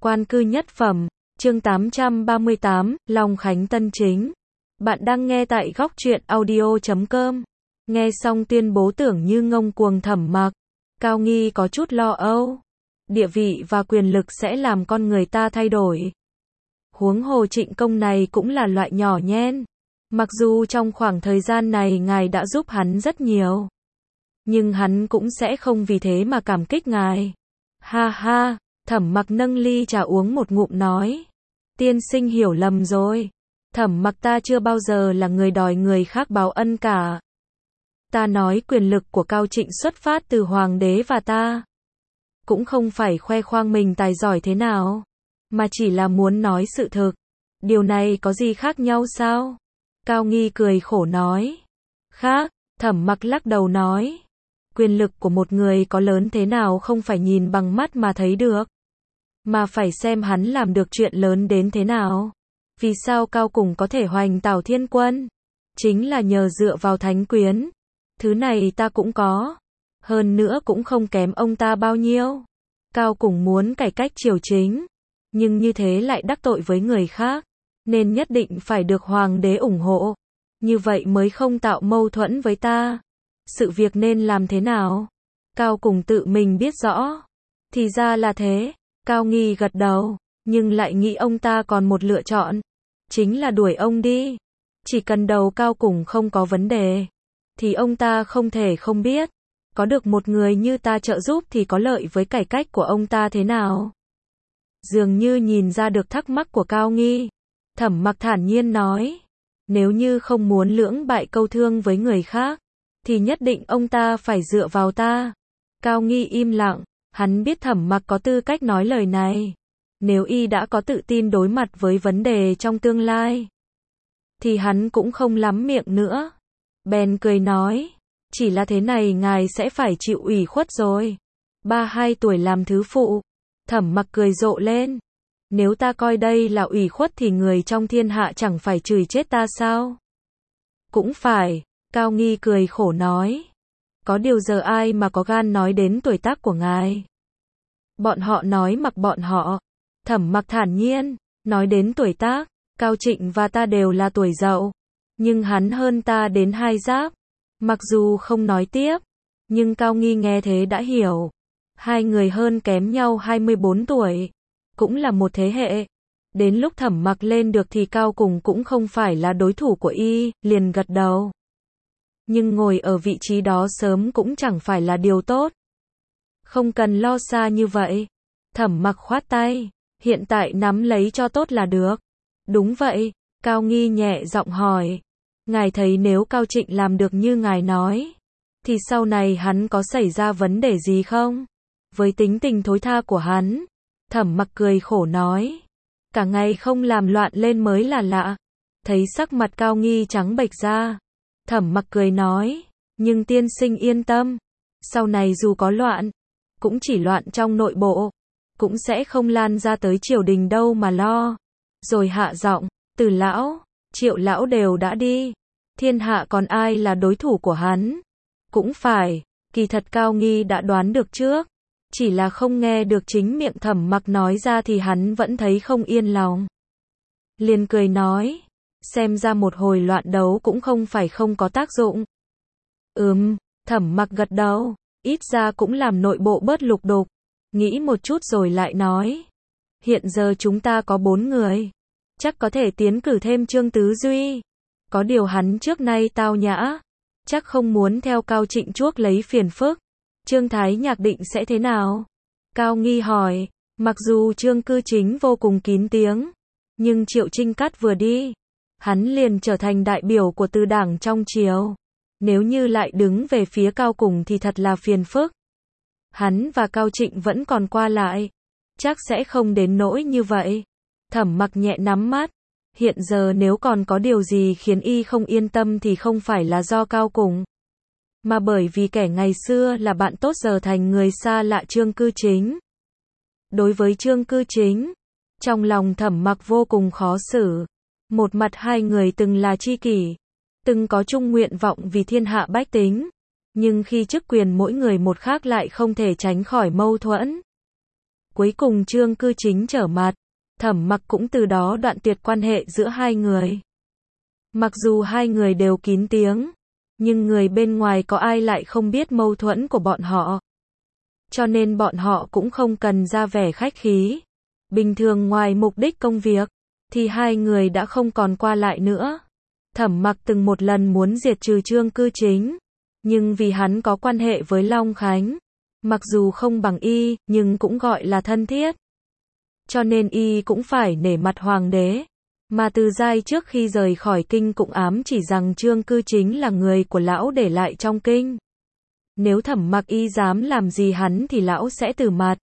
Quan cư nhất phẩm, chương 838, Long Khánh Tân Chính. Bạn đang nghe tại góc truyện audio.com. Nghe xong tuyên bố tưởng như ngông cuồng Thẩm Mặc, Cao Nghi có chút lo âu. Địa vị và quyền lực sẽ làm con người ta thay đổi. Huống hồ Trịnh Công này cũng là loại nhỏ nhen. Mặc dù trong khoảng thời gian này ngài đã giúp hắn rất nhiều, nhưng hắn cũng sẽ không vì thế mà cảm kích ngài. Ha ha, Thẩm Mặc nâng ly trà uống một ngụm nói. Tiên sinh hiểu lầm rồi. Thẩm Mặc ta chưa bao giờ là người đòi người khác báo ân cả. Ta nói quyền lực của Cao Trịnh xuất phát từ hoàng đế và ta cũng không phải khoe khoang mình tài giỏi thế nào, mà chỉ là muốn nói sự thực. Điều này có gì khác nhau sao? Cao Nghi cười khổ nói. Khác, Thẩm Mặc lắc đầu nói. Quyền lực của một người có lớn thế nào không phải nhìn bằng mắt mà thấy được, mà phải xem hắn làm được chuyện lớn đến thế nào. Vì sao Cao Cùng có thể hoành Tào Thiên Quân? Chính là nhờ dựa vào thánh quyến. Thứ này ta cũng có. Hơn nữa cũng không kém ông ta bao nhiêu. Cao Cùng muốn cải cách triều chính, nhưng như thế lại đắc tội với người khác, nên nhất định phải được hoàng đế ủng hộ. Như vậy mới không tạo mâu thuẫn với ta. Sự việc nên làm thế nào? Cao Cùng tự mình biết rõ. Thì ra là thế. Cao Nghi gật đầu, nhưng lại nghĩ ông ta còn một lựa chọn, chính là đuổi ông đi. Chỉ cần đầu Cao Cùng không có vấn đề, thì ông ta không thể không biết. Có được một người như ta trợ giúp thì có lợi với cải cách của ông ta thế nào? Dường như nhìn ra được thắc mắc của Cao Nghi, Thẩm Mặc thản nhiên nói. Nếu như không muốn lưỡng bại câu thương với người khác, thì nhất định ông ta phải dựa vào ta. Cao Nghi im lặng, hắn biết Thẩm Mặc có tư cách nói lời này. Nếu y đã có tự tin đối mặt với vấn đề trong tương lai, thì hắn cũng không lắm miệng nữa. Bèn cười nói, chỉ là thế này ngài sẽ phải chịu ủy khuất rồi. 32 tuổi làm thứ phụ. Thẩm Mặc cười rộ lên. Nếu ta coi đây là ủy khuất thì người trong thiên hạ chẳng phải chửi chết ta sao? Cũng phải, Cao Nghi cười khổ nói. Có điều giờ ai mà có gan nói đến tuổi tác của ngài? Bọn họ nói mặc bọn họ. Thẩm Mặc thản nhiên, nói đến tuổi tác, Cao Trịnh và ta đều là tuổi dậu, nhưng hắn hơn ta đến 2 giáp. Mặc dù không nói tiếp, nhưng Cao Nghi nghe thế đã hiểu. Hai người hơn kém nhau 24 tuổi, cũng là một thế hệ. Đến lúc Thẩm Mặc lên được thì Cao Cùng cũng không phải là đối thủ của y, liền gật đầu. Nhưng ngồi ở vị trí đó sớm cũng chẳng phải là điều tốt. Không cần lo xa như vậy. Thẩm Mặc khoát tay, hiện tại nắm lấy cho tốt là được. Đúng vậy, Cao Nghi nhẹ giọng hỏi. Ngài thấy nếu Cao Trịnh làm được như ngài nói, thì sau này hắn có xảy ra vấn đề gì không? Với tính tình thối tha của hắn, Thẩm Mặc cười khổ nói. Cả ngày không làm loạn lên mới là lạ. Thấy sắc mặt Cao Nghi trắng bệch ra, Thẩm Mặc cười nói, nhưng tiên sinh yên tâm, sau này dù có loạn, cũng chỉ loạn trong nội bộ, cũng sẽ không lan ra tới triều đình đâu mà lo. Rồi hạ giọng, Từ lão, Triệu lão đều đã đi, thiên hạ còn ai là đối thủ của hắn? Cũng phải, kỳ thật Cao Nghi đã đoán được trước, chỉ là không nghe được chính miệng Thẩm Mặc nói ra thì hắn vẫn thấy không yên lòng. Liền cười nói, xem ra một hồi loạn đấu cũng không phải không có tác dụng. Thẩm Mặc gật đầu, ít ra cũng làm nội bộ bớt lục đục. Nghĩ một chút rồi lại nói, hiện giờ chúng ta có 4 người, chắc có thể tiến cử thêm Trương Tứ Duy. Có điều hắn trước nay tao nhã, chắc không muốn theo Cao Trịnh chuốc lấy phiền phức. Trương Thái Nhạc định sẽ thế nào? Cao Nghi hỏi. Mặc dù Trương Cư Chính vô cùng kín tiếng, nhưng Triệu Trinh Cát vừa đi, hắn liền trở thành đại biểu của Từ đảng trong triều. Nếu như lại đứng về phía Cao Cùng thì thật là phiền phức. Hắn và Cao Trịnh vẫn còn qua lại, chắc sẽ không đến nỗi như vậy. Thẩm Mặc nhẹ nắm mắt. Hiện giờ nếu còn có điều gì khiến y không yên tâm thì không phải là do Cao Cùng, mà bởi vì kẻ ngày xưa là bạn tốt giờ thành người xa lạ Trương Cư Chính. Đối với Trương Cư Chính, trong lòng Thẩm Mặc vô cùng khó xử. Một mặt hai người từng là tri kỷ, từng có chung nguyện vọng vì thiên hạ bách tính, nhưng khi chức quyền mỗi người một khác lại không thể tránh khỏi mâu thuẫn. Cuối cùng Trương Cư Chính trở mặt, Thẩm Mặc cũng từ đó đoạn tuyệt quan hệ giữa hai người. Mặc dù hai người đều kín tiếng, nhưng người bên ngoài có ai lại không biết mâu thuẫn của bọn họ. Cho nên bọn họ cũng không cần ra vẻ khách khí. Bình thường ngoài mục đích công việc, thì hai người đã không còn qua lại nữa. Thẩm Mặc từng một lần muốn diệt trừ Trương Cư Chính, nhưng vì hắn có quan hệ với Long Khánh, mặc dù không bằng y, nhưng cũng gọi là thân thiết. Cho nên y cũng phải nể mặt hoàng đế. Mà Từ Giai trước khi rời khỏi kinh cũng ám chỉ rằng Trương Cư Chính là người của lão để lại trong kinh. Nếu Thẩm Mặc y dám làm gì hắn thì lão sẽ từ mặt.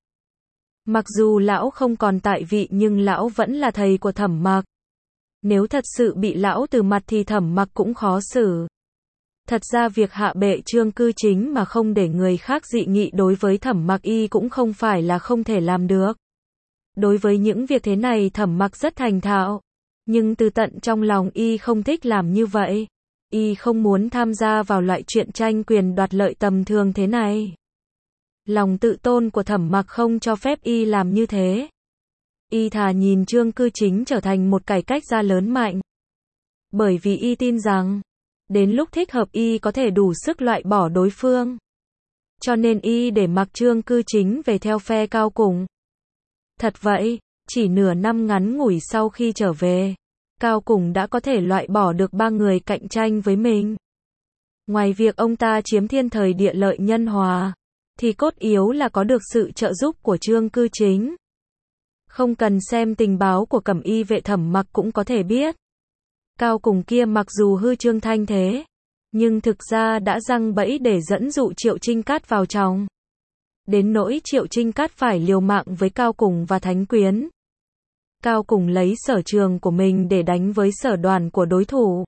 Mặc dù lão không còn tại vị nhưng lão vẫn là thầy của Thẩm Mặc. Nếu thật sự bị lão từ mặt thì Thẩm Mặc cũng khó xử. Thật ra việc hạ bệ Trương Cư Chính mà không để người khác dị nghị đối với Thẩm Mặc y cũng không phải là không thể làm được. Đối với những việc thế này Thẩm Mặc rất thành thạo. Nhưng từ tận trong lòng y không thích làm như vậy. Y không muốn tham gia vào loại chuyện tranh quyền đoạt lợi tầm thường thế này. Lòng tự tôn của Thẩm Mặc không cho phép y làm như thế. Y thà nhìn Trương Cư Chính trở thành một cải cách gia lớn mạnh. Bởi vì y tin rằng, đến lúc thích hợp y có thể đủ sức loại bỏ đối phương. Cho nên y để mặc Trương Cư Chính về theo phe Cao Cùng. Thật vậy, chỉ nửa năm ngắn ngủi sau khi trở về, Cao Cùng đã có thể loại bỏ được 3 người cạnh tranh với mình. Ngoài việc ông ta chiếm thiên thời địa lợi nhân hòa, thì cốt yếu là có được sự trợ giúp của Trương Cư Chính. Không cần xem tình báo của Cẩm Y vệ Thẩm Mặc cũng có thể biết. Cao Cùng kia mặc dù hư trương thanh thế, nhưng thực ra đã giăng bẫy để dẫn dụ Triệu Trinh Cát vào trong. Đến nỗi Triệu Trinh Cát phải liều mạng với Cao Cùng và Thánh Quyến. Cao Cùng lấy sở trường của mình để đánh với sở đoàn của đối thủ.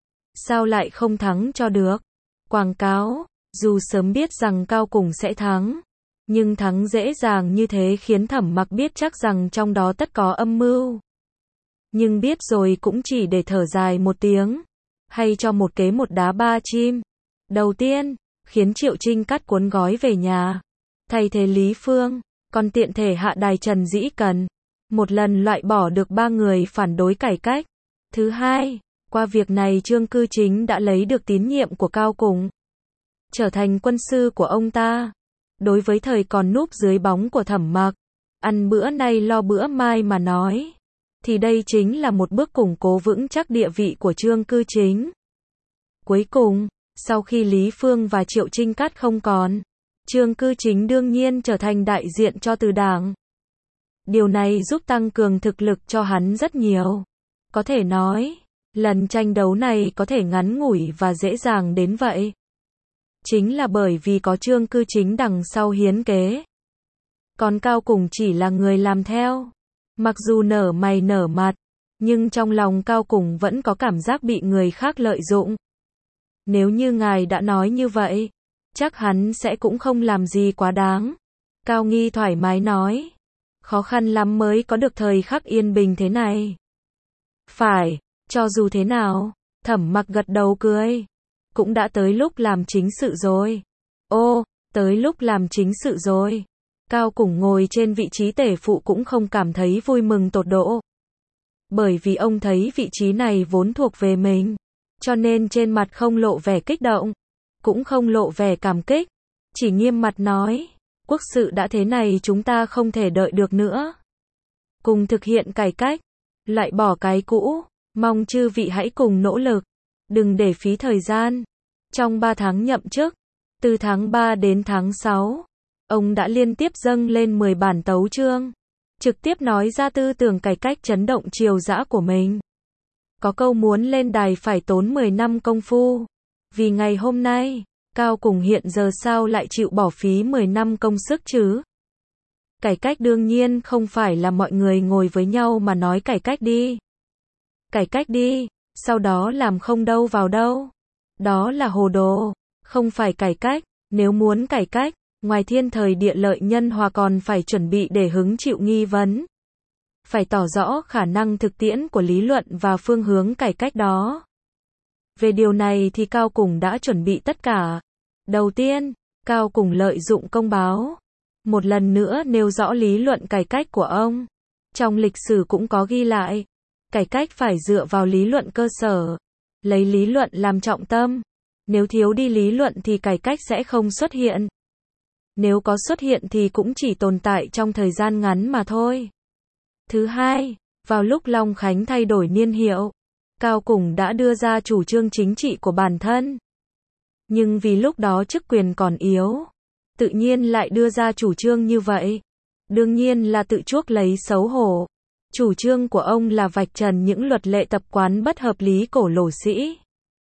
Sao lại không thắng cho được? Quảng cáo, dù sớm biết rằng Cao Cùng sẽ thắng, nhưng thắng dễ dàng như thế khiến Thẩm Mặc biết chắc rằng trong đó tất có âm mưu. Nhưng biết rồi cũng chỉ để thở dài một tiếng, hay cho một kế một đá ba chim. Đầu tiên, khiến Triệu Trinh Cát cuốn gói về nhà, thay thế Lý Phương, còn tiện thể hạ đài Trần Dĩ Cần. Một lần loại bỏ được 3 người phản đối cải cách. Thứ hai, qua việc này Trương Cư Chính đã lấy được tín nhiệm của Cao Cùng, trở thành quân sư của ông ta. Đối với thời còn núp dưới bóng của Thẩm Mặc, ăn bữa nay lo bữa mai mà nói, thì đây chính là một bước củng cố vững chắc địa vị của Trương Cư Chính. Cuối cùng, sau khi Lý Phương và Triệu Trinh Cát không còn, Trương Cư Chính đương nhiên trở thành đại diện cho Từ Đảng. Điều này giúp tăng cường thực lực cho hắn rất nhiều. Có thể nói, lần tranh đấu này có thể ngắn ngủi và dễ dàng đến vậy. Chính là bởi vì có Trương Cư Chính đằng sau hiến kế. Còn Cao Cùng chỉ là người làm theo. Mặc dù nở mày nở mặt, nhưng trong lòng Cao Cùng vẫn có cảm giác bị người khác lợi dụng. Nếu như ngài đã nói như vậy, chắc hắn sẽ cũng không làm gì quá đáng. Cao Nghi thoải mái nói. Khó khăn lắm mới có được thời khắc yên bình thế này. Phải, cho dù thế nào, Thẩm Mặc gật đầu cười. Cũng đã tới lúc làm chính sự rồi. Ô, tới lúc làm chính sự rồi. Cao Cùng ngồi trên vị trí tể phụ cũng không cảm thấy vui mừng tột độ. Bởi vì ông thấy vị trí này vốn thuộc về mình. Cho nên trên mặt không lộ vẻ kích động, cũng không lộ vẻ cảm kích. Chỉ nghiêm mặt nói. Quốc sự đã thế này chúng ta không thể đợi được nữa. Cùng thực hiện cải cách, loại bỏ cái cũ, mong chư vị hãy cùng nỗ lực, đừng để phí thời gian. Trong 3 tháng nhậm chức, từ tháng 3 đến tháng 6, ông đã liên tiếp dâng lên 10 bản tấu chương, trực tiếp nói ra tư tưởng cải cách chấn động triều dã của mình. Có câu muốn lên đài phải tốn 10 năm công phu, vì ngày hôm nay, Cao Cùng hiện giờ sao lại chịu bỏ phí 10 năm công sức chứ? Cải cách đương nhiên không phải là mọi người ngồi với nhau mà nói cải cách đi. Cải cách đi, sau đó làm không đâu vào đâu. Đó là hồ đồ, không phải cải cách. Nếu muốn cải cách, ngoài thiên thời địa lợi nhân hòa còn phải chuẩn bị để hứng chịu nghi vấn. Phải tỏ rõ khả năng thực tiễn của lý luận và phương hướng cải cách đó. Về điều này thì Cao Cùng đã chuẩn bị tất cả. Đầu tiên, Cao Cùng lợi dụng công báo. một lần nữa nêu rõ lý luận cải cách của ông. Trong lịch sử cũng có ghi lại, cải cách phải dựa vào lý luận cơ sở, lấy lý luận làm trọng tâm. Nếu thiếu đi lý luận thì cải cách sẽ không xuất hiện. Nếu có xuất hiện thì cũng chỉ tồn tại trong thời gian ngắn mà thôi. Thứ hai, vào lúc Long Khánh thay đổi niên hiệu, Cao Củng đã đưa ra chủ trương chính trị của bản thân. Nhưng vì lúc đó chức quyền còn yếu, tự nhiên lại đưa ra chủ trương như vậy. Đương nhiên là tự chuốc lấy xấu hổ. Chủ trương của ông là vạch trần những luật lệ tập quán bất hợp lý cổ lỗ sĩ.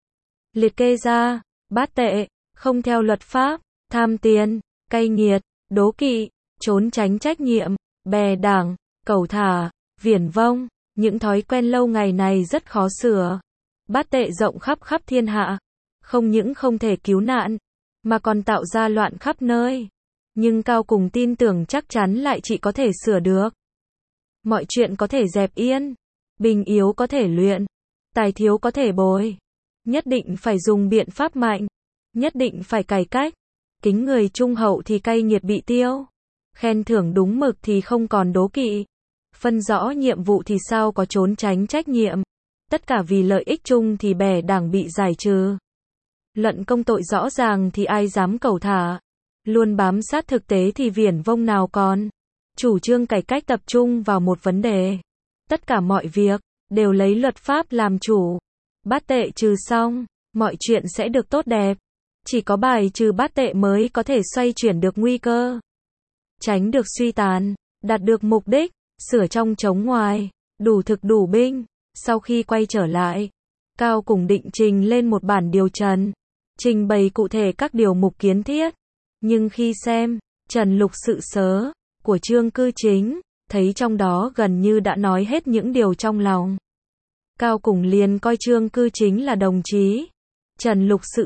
Liệt kê ra, bát tệ, không theo luật pháp, tham tiền, cay nghiệt, đố kỵ, trốn tránh trách nhiệm, bè đảng, cẩu thả, viển vông, những thói quen lâu ngày này rất khó sửa. Bát tệ rộng khắp khắp thiên hạ, không những không thể cứu nạn, mà còn tạo ra loạn khắp nơi. Nhưng Cao Củng tin tưởng chắc chắn lại chỉ có thể sửa được. Mọi chuyện có thể dẹp yên, bình yếu có thể luyện, tài thiếu có thể bồi. Nhất định phải dùng biện pháp mạnh, nhất định phải cải cách. Kính người trung hậu thì cay nghiệt bị tiêu, khen thưởng đúng mực thì không còn đố kỵ, phân rõ nhiệm vụ thì sao có trốn tránh trách nhiệm. Tất cả vì lợi ích chung thì bè đảng bị giải trừ. Luận công tội rõ ràng thì ai dám cẩu thả. Luôn bám sát thực tế thì viển vông nào còn. Chủ trương cải cách tập trung vào một vấn đề. Tất cả mọi việc đều lấy luật pháp làm chủ. Bát tệ trừ xong, mọi chuyện sẽ được tốt đẹp. Chỉ có bài trừ bát tệ mới có thể xoay chuyển được nguy cơ, tránh được suy tàn, đạt được mục đích, sửa trong chống ngoài, đủ thực đủ binh. Sau khi quay trở lại, Cao Củng định trình lên một bản điều trần, trình bày cụ thể các điều mục kiến thiết. Nhưng khi xem trần lục sự sớ của Trương Cư Chính, thấy trong đó gần như đã nói hết những điều trong lòng. Cao Củng liền coi Trương Cư Chính là đồng chí. Trần lục sự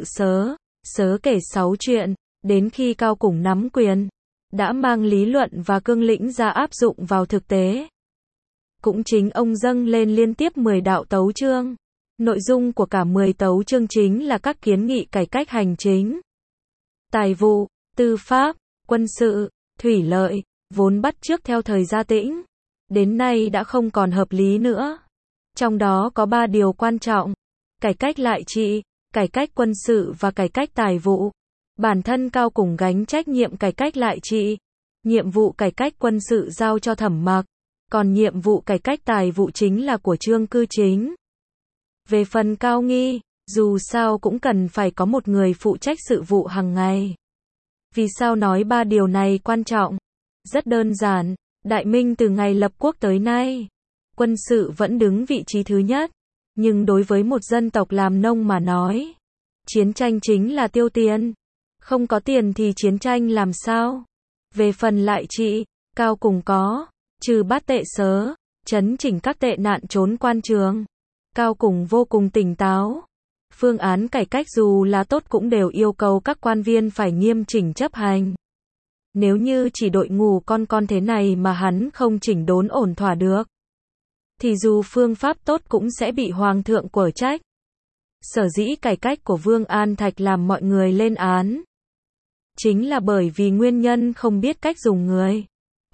sớ kể 6 chuyện, đến khi Cao Củng nắm quyền, đã mang lý luận và cương lĩnh ra áp dụng vào thực tế. Cũng chính ông dâng lên liên tiếp 10 đạo tấu chương. Nội dung của cả 10 tấu chương chính là các kiến nghị cải cách hành chính, tài vụ, tư pháp, quân sự, thủy lợi, vốn bắt chước theo thời Gia Tĩnh, đến nay đã không còn hợp lý nữa. Trong đó có 3 điều quan trọng: cải cách lại trị, cải cách quân sự và cải cách tài vụ. Bản thân Cao Củng gánh trách nhiệm cải cách lại trị, nhiệm vụ cải cách quân sự giao cho Thẩm Mặc, còn nhiệm vụ cải cách tài vụ chính là của Trương Cư Chính. Về phần Cao Nghi, dù sao cũng cần phải có một người phụ trách sự vụ hàng ngày. Vì sao nói 3 điều này quan trọng? Rất đơn giản, Đại Minh từ ngày lập quốc tới nay, quân sự vẫn đứng vị trí thứ nhất. Nhưng đối với một dân tộc làm nông mà nói, chiến tranh chính là tiêu tiền. Không có tiền thì chiến tranh làm sao? Về phần lại trị, Cao Củng có trừ bát tệ sớ, chấn chỉnh các tệ nạn trốn quan trường. Cao Củng vô cùng tỉnh táo. Phương án cải cách dù là tốt cũng đều yêu cầu các quan viên phải nghiêm chỉnh chấp hành. Nếu như chỉ đội ngũ con thế này mà hắn không chỉnh đốn ổn thỏa được, thì dù phương pháp tốt cũng sẽ bị hoàng thượng quở trách. Sở dĩ cải cách của Vương An Thạch làm mọi người lên án, chính là bởi vì nguyên nhân không biết cách dùng người.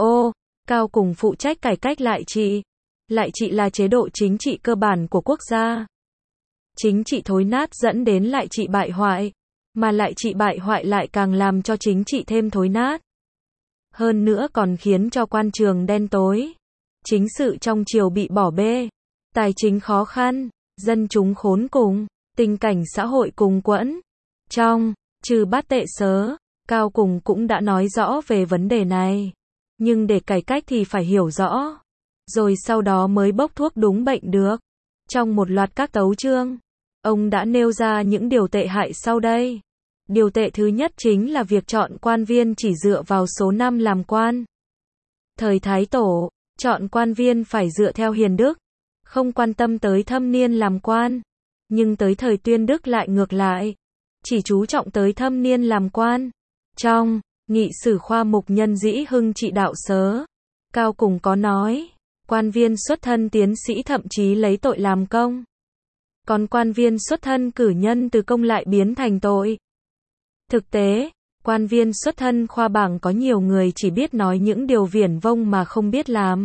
Cao Củng phụ trách cải cách lại trị. Lại trị là chế độ chính trị cơ bản của quốc gia. Chính trị thối nát dẫn đến lại trị bại hoại, mà lại trị bại hoại lại càng làm cho chính trị thêm thối nát. Hơn nữa còn khiến cho quan trường đen tối, chính sự trong triều bị bỏ bê, tài chính khó khăn, dân chúng khốn cùng, tình cảnh xã hội cùng quẫn. Trong trừ bát tệ sớ, Cao Củng cũng đã nói rõ về vấn đề này. Nhưng để cải cách thì phải hiểu rõ, rồi sau đó mới bốc thuốc đúng bệnh được. Trong một loạt các tấu chương, ông đã nêu ra những điều tệ hại sau đây. Điều tệ thứ nhất chính là việc chọn quan viên chỉ dựa vào số năm làm quan. Thời Thái Tổ, chọn quan viên phải dựa theo hiền đức, không quan tâm tới thâm niên làm quan. Nhưng tới thời Tuyên Đức lại ngược lại, chỉ chú trọng tới thâm niên làm quan. Trong Nghị sử khoa mục nhân dĩ hưng trị đạo sớ, Cao Củng có nói, quan viên xuất thân tiến sĩ thậm chí lấy tội làm công. Còn quan viên xuất thân cử nhân từ công lại biến thành tội. Thực tế, Quan viên xuất thân khoa bảng có nhiều người chỉ biết nói những điều viển vông mà không biết làm.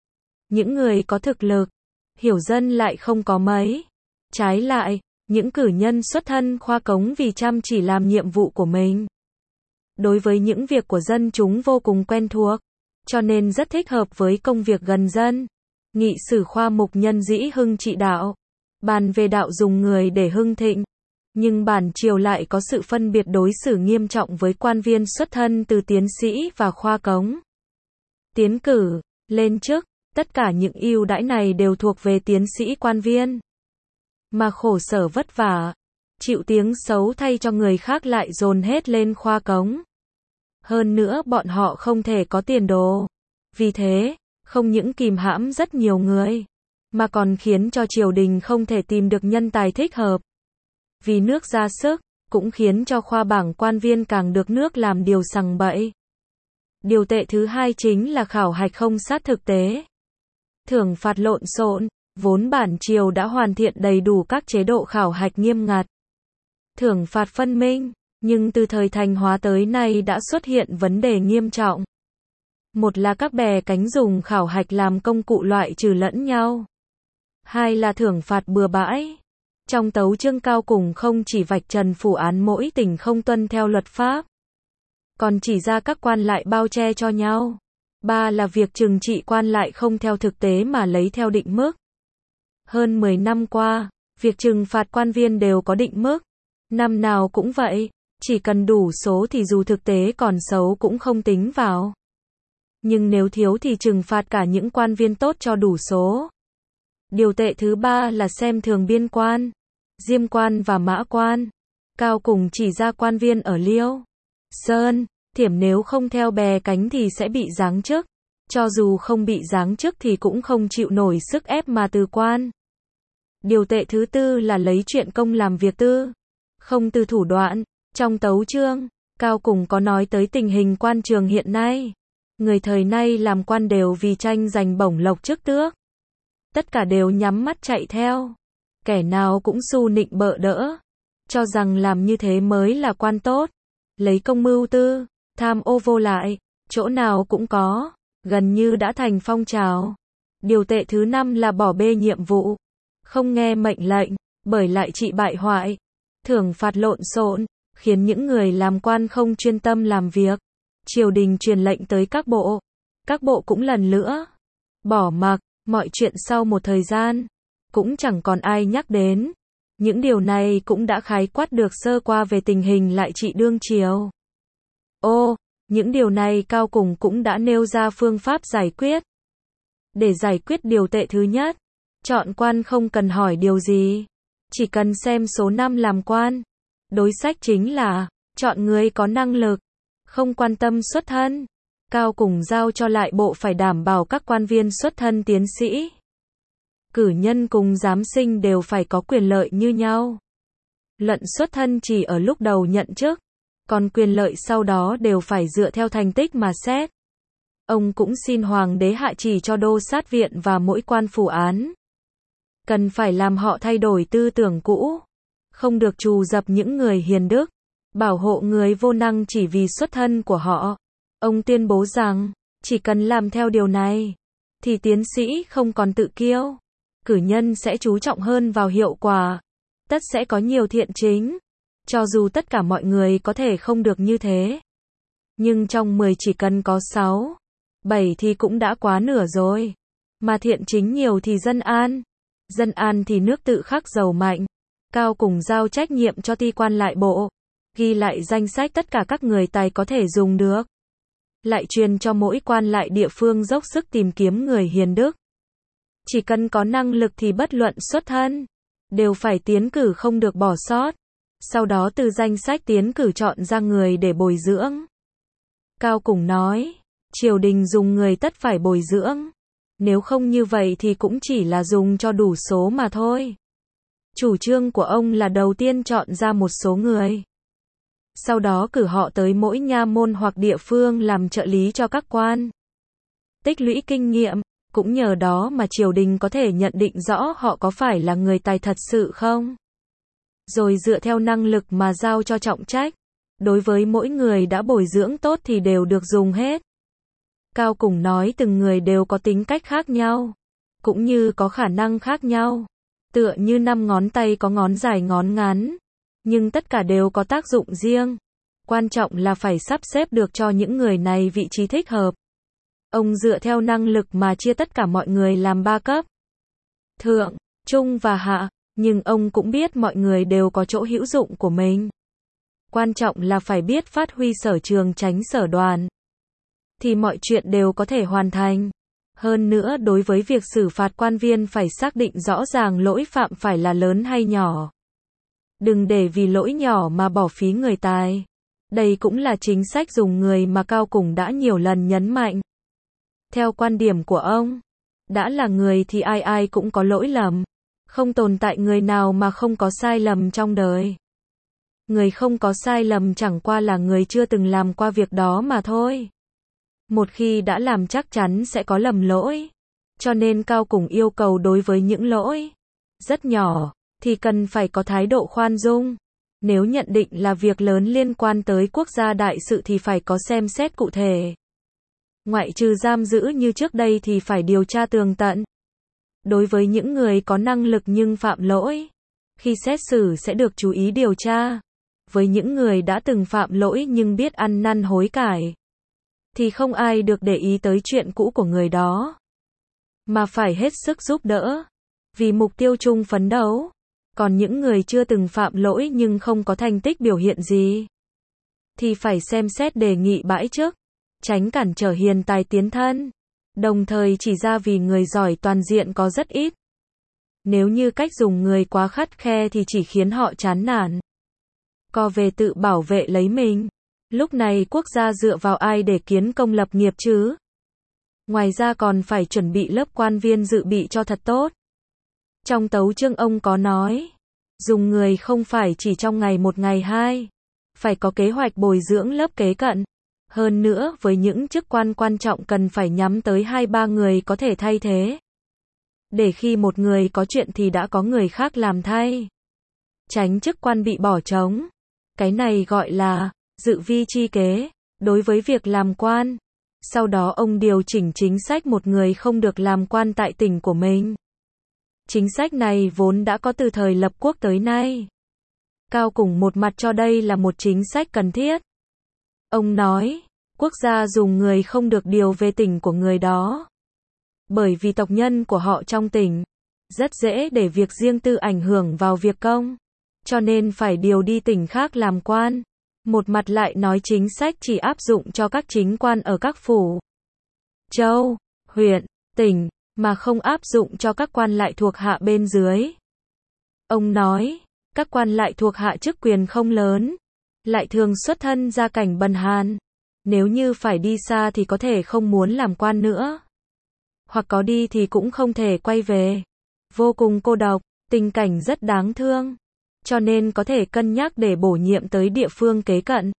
Những người có thực lực, hiểu dân lại không có mấy. Trái lại, những cử nhân xuất thân khoa cống vì chăm chỉ làm nhiệm vụ của mình. Đối với những việc của dân chúng vô cùng quen thuộc, cho nên rất thích hợp với công việc gần dân. Nghị sử khoa mục nhân dĩ hưng trị đạo, bàn về đạo dùng người để hưng thịnh. Nhưng bản triều lại có sự phân biệt đối xử nghiêm trọng với quan viên xuất thân từ tiến sĩ và khoa cống. Tiến cử, lên chức, tất cả những ưu đãi này đều thuộc về tiến sĩ quan viên. Mà khổ sở vất vả, chịu tiếng xấu thay cho người khác lại dồn hết lên khoa cống. Hơn nữa bọn họ không thể có tiền đồ. Vì thế, không những kìm hãm rất nhiều người, mà còn khiến cho triều đình không thể tìm được nhân tài thích hợp. Vì nước ra sức, cũng khiến cho khoa bảng quan viên càng được nước làm điều sằng bậy. Điều tệ thứ hai chính là khảo hạch không sát thực tế. Thưởng phạt lộn xộn, vốn bản triều đã hoàn thiện đầy đủ các chế độ khảo hạch nghiêm ngặt. Thưởng phạt phân minh, nhưng từ thời Thành Hóa tới nay đã xuất hiện vấn đề nghiêm trọng. Một là các bè cánh dùng khảo hạch làm công cụ loại trừ lẫn nhau. Hai là thưởng phạt bừa bãi. Trong tấu chương Cao Cùng không chỉ vạch trần phủ án mỗi tỉnh không tuân theo luật pháp, còn chỉ ra các quan lại bao che cho nhau. Ba là việc trừng trị quan lại không theo thực tế mà lấy theo định mức. Hơn 10 năm qua, việc trừng phạt quan viên đều có định mức. Năm nào cũng vậy, chỉ cần đủ số thì dù thực tế còn xấu cũng không tính vào. Nhưng nếu thiếu thì trừng phạt cả những quan viên tốt cho đủ số. Điều tệ thứ ba là xem thường biên quan, diêm quan và mã quan. Cao Cùng chỉ ra quan viên ở Liêu, Sơn, Thiểm nếu không theo bè cánh thì sẽ bị giáng chức. Cho dù không bị giáng chức thì cũng không chịu nổi sức ép mà từ quan. Điều tệ thứ tư là lấy chuyện công làm việc tư, không từ thủ đoạn. Trong tấu chương, Cao Cùng có nói tới tình hình quan trường hiện nay. Người thời nay làm quan đều vì tranh giành bổng lộc chức tước. Tất cả đều nhắm mắt chạy theo. Kẻ nào cũng xu nịnh bợ đỡ, cho rằng làm như thế mới là quan tốt. Lấy công mưu tư, tham ô vô lại, chỗ nào cũng có, gần như đã thành phong trào. Điều tệ thứ năm là bỏ bê nhiệm vụ, không nghe mệnh lệnh, bởi lại trị bại hoại. Thưởng phạt lộn xộn, khiến những người làm quan không chuyên tâm làm việc. Triều đình truyền lệnh tới các bộ cũng lần nữa bỏ mặc. Mọi chuyện sau một thời gian, cũng chẳng còn ai nhắc đến. Những điều này cũng đã khái quát được sơ qua về tình hình lại trị đương triều. Những điều này Cao Cùng cũng đã nêu ra phương pháp giải quyết. Để giải quyết điều tệ thứ nhất, chọn quan không cần hỏi điều gì, chỉ cần xem số năm làm quan. Đối sách chính là chọn người có năng lực, không quan tâm xuất thân. Cao Cùng giao cho lại bộ phải đảm bảo các quan viên xuất thân tiến sĩ, cử nhân cùng giám sinh đều phải có quyền lợi như nhau. Luận xuất thân chỉ ở lúc đầu nhận chức, còn quyền lợi sau đó đều phải dựa theo thành tích mà xét. Ông cũng xin hoàng đế hạ chỉ cho đô sát viện và mỗi quan phủ án, cần phải làm họ thay đổi tư tưởng cũ, không được trù dập những người hiền đức, bảo hộ người vô năng chỉ vì xuất thân của họ. Ông tuyên bố rằng, chỉ cần làm theo điều này, thì tiến sĩ không còn tự kiêu, cử nhân sẽ chú trọng hơn vào hiệu quả, tất sẽ có nhiều thiện chính. Cho dù tất cả mọi người có thể không được như thế, nhưng trong 10 chỉ cần có 6, 7 thì cũng đã quá nửa rồi. Mà thiện chính nhiều thì dân an thì nước tự khắc giàu mạnh. Cao Cùng giao trách nhiệm cho ty quan lại bộ, ghi lại danh sách tất cả các người tài có thể dùng được. Lại truyền cho mỗi quan lại địa phương dốc sức tìm kiếm người hiền đức. Chỉ cần có năng lực thì bất luận xuất thân, đều phải tiến cử không được bỏ sót. Sau đó từ danh sách tiến cử chọn ra người để bồi dưỡng. Cao Cùng nói, triều đình dùng người tất phải bồi dưỡng. Nếu không như vậy thì cũng chỉ là dùng cho đủ số mà thôi. Chủ trương của ông là đầu tiên chọn ra một số người, sau đó cử họ tới mỗi nha môn hoặc địa phương làm trợ lý cho các quan. Tích lũy kinh nghiệm, cũng nhờ đó mà triều đình có thể nhận định rõ họ có phải là người tài thật sự không. Rồi dựa theo năng lực mà giao cho trọng trách. Đối với mỗi người đã bồi dưỡng tốt thì đều được dùng hết. Cao Cùng nói từng người đều có tính cách khác nhau, cũng như có khả năng khác nhau. Tựa như 5 ngón tay có ngón dài ngón ngắn, nhưng tất cả đều có tác dụng riêng. Quan trọng là phải sắp xếp được cho những người này vị trí thích hợp. Ông dựa theo năng lực mà chia tất cả mọi người làm 3 cấp. Thượng, trung và hạ, nhưng ông cũng biết mọi người đều có chỗ hữu dụng của mình. Quan trọng là phải biết phát huy sở trường tránh sở đoàn, thì mọi chuyện đều có thể hoàn thành. Hơn nữa đối với việc xử phạt quan viên phải xác định rõ ràng lỗi phạm phải là lớn hay nhỏ. Đừng để vì lỗi nhỏ mà bỏ phí người tài. Đây cũng là chính sách dùng người mà Cao Cùng đã nhiều lần nhấn mạnh. Theo quan điểm của ông, đã là người thì ai ai cũng có lỗi lầm. Không tồn tại người nào mà không có sai lầm trong đời. Người không có sai lầm chẳng qua là người chưa từng làm qua việc đó mà thôi. Một khi đã làm chắc chắn sẽ có lầm lỗi. Cho nên Cao Cùng yêu cầu đối với những lỗi rất nhỏ, thì cần phải có thái độ khoan dung. Nếu nhận định là việc lớn liên quan tới quốc gia đại sự thì phải có xem xét cụ thể. Ngoại trừ giam giữ như trước đây thì phải điều tra tường tận. Đối với những người có năng lực nhưng phạm lỗi, khi xét xử sẽ được chú ý điều tra. Với những người đã từng phạm lỗi nhưng biết ăn năn hối cải, thì không ai được để ý tới chuyện cũ của người đó, mà phải hết sức giúp đỡ, vì mục tiêu chung phấn đấu. Còn những người chưa từng phạm lỗi nhưng không có thành tích biểu hiện gì, thì phải xem xét đề nghị bãi chức, tránh cản trở hiền tài tiến thân. Đồng thời chỉ ra vì người giỏi toàn diện có rất ít. Nếu như cách dùng người quá khắt khe thì chỉ khiến họ chán nản, co về tự bảo vệ lấy mình. Lúc này quốc gia dựa vào ai để kiến công lập nghiệp chứ? Ngoài ra còn phải chuẩn bị lớp quan viên dự bị cho thật tốt. Trong tấu chương ông có nói, dùng người không phải chỉ trong ngày một ngày hai, phải có kế hoạch bồi dưỡng lớp kế cận. Hơn nữa với những chức quan quan trọng cần phải nhắm tới 2-3 người có thể thay thế. Để khi một người có chuyện thì đã có người khác làm thay. Tránh chức quan bị bỏ trống. Cái này gọi là dự vi chi kế, đối với việc làm quan. Sau đó ông điều chỉnh chính sách một người không được làm quan tại tỉnh của mình. Chính sách này vốn đã có từ thời lập quốc tới nay. Cao Cùng một mặt cho đây là một chính sách cần thiết. Ông nói, quốc gia dùng người không được điều về tỉnh của người đó. Bởi vì tộc nhân của họ trong tỉnh, rất dễ để việc riêng tư ảnh hưởng vào việc công. Cho nên phải điều đi tỉnh khác làm quan. Một mặt lại nói chính sách chỉ áp dụng cho các chính quan ở các phủ, châu, huyện, tỉnh, mà không áp dụng cho các quan lại thuộc hạ bên dưới. Ông nói, các quan lại thuộc hạ chức quyền không lớn, lại thường xuất thân gia cảnh bần hàn. Nếu như phải đi xa thì có thể không muốn làm quan nữa. Hoặc có đi thì cũng không thể quay về. Vô cùng cô độc, tình cảnh rất đáng thương. Cho nên có thể cân nhắc để bổ nhiệm tới địa phương kế cận.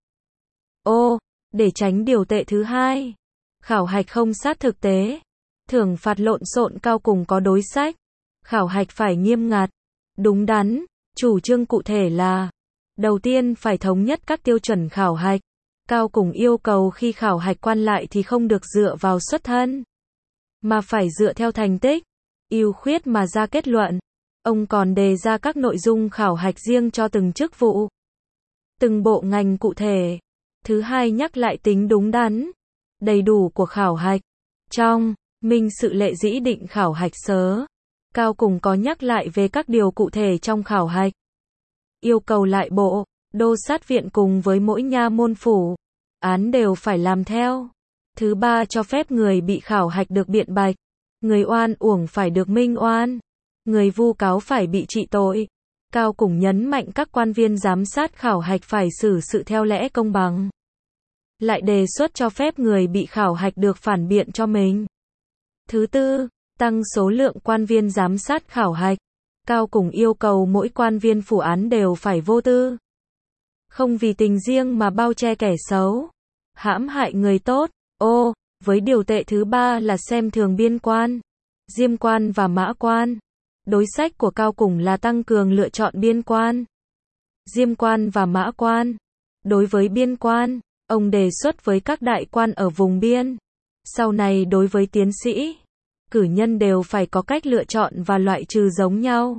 Để tránh điều tệ thứ hai, khảo hạch không sát thực tế, thưởng phạt lộn xộn. Cao Cùng có đối sách, khảo hạch phải nghiêm ngặt, đúng đắn, chủ trương cụ thể là, đầu tiên phải thống nhất các tiêu chuẩn khảo hạch. Cao Cùng yêu cầu khi khảo hạch quan lại thì không được dựa vào xuất thân, mà phải dựa theo thành tích, ưu khuyết mà ra kết luận. Ông còn đề ra các nội dung khảo hạch riêng cho từng chức vụ, từng bộ ngành cụ thể. Thứ hai nhắc lại tính đúng đắn, đầy đủ của khảo hạch. Trong Minh Sự Lệ Dĩ định khảo hạch sớ, Cao Cùng có nhắc lại về các điều cụ thể trong khảo hạch. Yêu cầu lại bộ, đô sát viện cùng với mỗi nha môn phủ, án đều phải làm theo. Thứ ba cho phép người bị khảo hạch được biện bạch, người oan uổng phải được minh oan, người vu cáo phải bị trị tội. Cao Cùng nhấn mạnh các quan viên giám sát khảo hạch phải xử sự theo lẽ công bằng. Lại đề xuất cho phép người bị khảo hạch được phản biện cho mình. Thứ tư, tăng số lượng quan viên giám sát khảo hạch. Cao Cùng yêu cầu mỗi quan viên phủ án đều phải vô tư, không vì tình riêng mà bao che kẻ xấu, hãm hại người tốt. Với điều tệ thứ ba là xem thường biên quan, diêm quan và mã quan. Đối sách của Cao Cùng là tăng cường lựa chọn biên quan, diêm quan và mã quan. Đối với biên quan, ông đề xuất với các đại quan ở vùng biên. Sau này đối với tiến sĩ, cử nhân đều phải có cách lựa chọn và loại trừ giống nhau.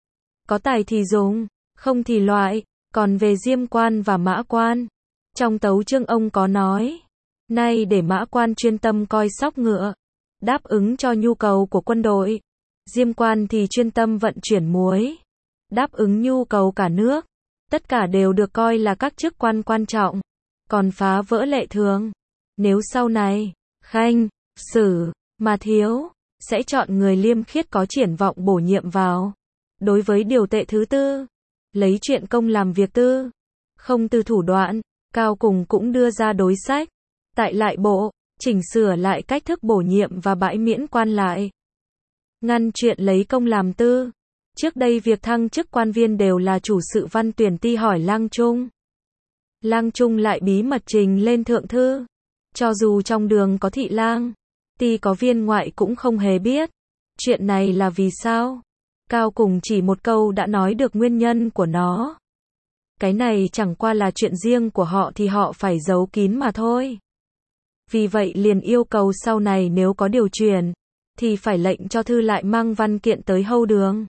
Có tài thì dùng, không thì loại. Còn về diêm quan và mã quan, trong tấu chương ông có nói, nay để mã quan chuyên tâm coi sóc ngựa, đáp ứng cho nhu cầu của quân đội. Diêm quan thì chuyên tâm vận chuyển muối, đáp ứng nhu cầu cả nước. Tất cả đều được coi là các chức quan quan trọng. Còn phá vỡ lệ thường, nếu sau này, khanh, sử, mà thiếu, sẽ chọn người liêm khiết có triển vọng bổ nhiệm vào. Đối với điều tệ thứ tư, lấy chuyện công làm việc tư, không từ thủ đoạn, Cao Cùng cũng đưa ra đối sách. Tại lại bộ, chỉnh sửa lại cách thức bổ nhiệm và bãi miễn quan lại. Ngăn chuyện lấy công làm tư. Trước đây việc thăng chức quan viên đều là chủ sự văn tuyển ti hỏi lang trung. Lang trung lại bí mật trình lên thượng thư. Cho dù trong đường có thị lang, ti có viên ngoại cũng không hề biết. Chuyện này là vì sao? Cao Cùng chỉ một câu đã nói được nguyên nhân của nó. Cái này chẳng qua là chuyện riêng của họ thì họ phải giấu kín mà thôi. Vì vậy liền yêu cầu sau này nếu có điều chuyển, thì phải lệnh cho thư lại mang văn kiện tới hâu đường.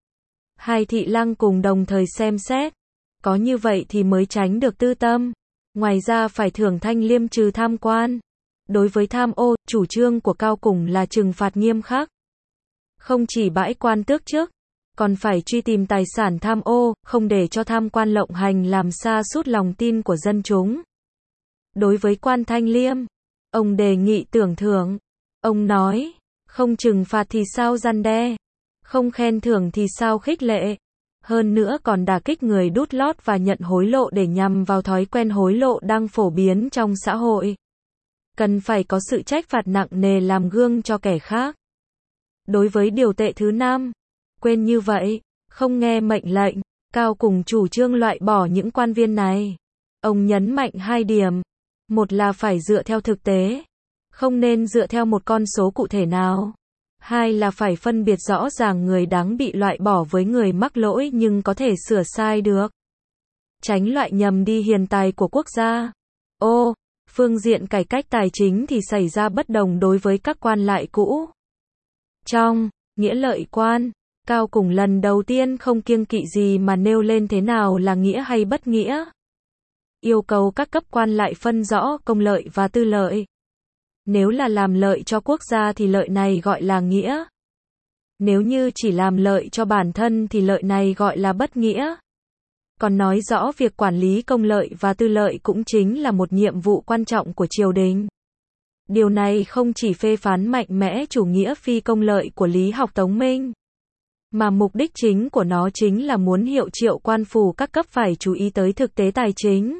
Hai thị lang cùng đồng thời xem xét. Có như vậy thì mới tránh được tư tâm. Ngoài ra phải thưởng thanh liêm trừ tham quan. Đối với tham ô, chủ trương của Cao Cùng là trừng phạt nghiêm khắc. Không chỉ bãi quan tước chức, còn phải truy tìm tài sản tham ô, không để cho tham quan lộng hành làm sa sút lòng tin của dân chúng. Đối với quan thanh liêm, ông đề nghị tưởng thưởng. Ông nói, không trừng phạt thì sao răn đe, không khen thưởng thì sao khích lệ. Hơn nữa còn đả kích người đút lót và nhận hối lộ để nhằm vào thói quen hối lộ đang phổ biến trong xã hội. Cần phải có sự trách phạt nặng nề làm gương cho kẻ khác. Đối với điều tệ thứ năm, quên như vậy, không nghe mệnh lệnh, Cao Cùng chủ trương loại bỏ những quan viên này. Ông nhấn mạnh hai điểm. Một là phải dựa theo thực tế, không nên dựa theo một con số cụ thể nào. Hai là phải phân biệt rõ ràng người đáng bị loại bỏ với người mắc lỗi nhưng có thể sửa sai được. Tránh loại nhầm đi hiền tài của quốc gia. Phương diện cải cách tài chính thì xảy ra bất đồng đối với các quan lại cũ. Trong nghĩa lợi quan, Cao Cùng lần đầu tiên không kiêng kỵ gì mà nêu lên thế nào là nghĩa hay bất nghĩa. Yêu cầu các cấp quan lại phân rõ công lợi và tư lợi. Nếu là làm lợi cho quốc gia thì lợi này gọi là nghĩa. Nếu như chỉ làm lợi cho bản thân thì lợi này gọi là bất nghĩa. Còn nói rõ việc quản lý công lợi và tư lợi cũng chính là một nhiệm vụ quan trọng của triều đình. Điều này không chỉ phê phán mạnh mẽ chủ nghĩa phi công lợi của lý học Tống Minh, mà mục đích chính của nó chính là muốn hiệu triệu quan phủ các cấp phải chú ý tới thực tế tài chính.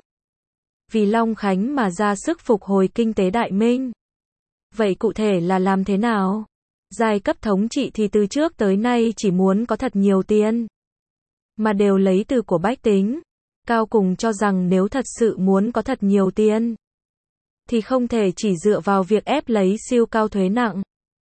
Vì Long Khánh mà ra sức phục hồi kinh tế Đại Minh. Vậy cụ thể là làm thế nào? Giai cấp thống trị thì từ trước tới nay chỉ muốn có thật nhiều tiền, mà đều lấy từ của bách tính. Cao Cùng cho rằng nếu thật sự muốn có thật nhiều tiền, thì không thể chỉ dựa vào việc ép lấy siêu cao thuế nặng,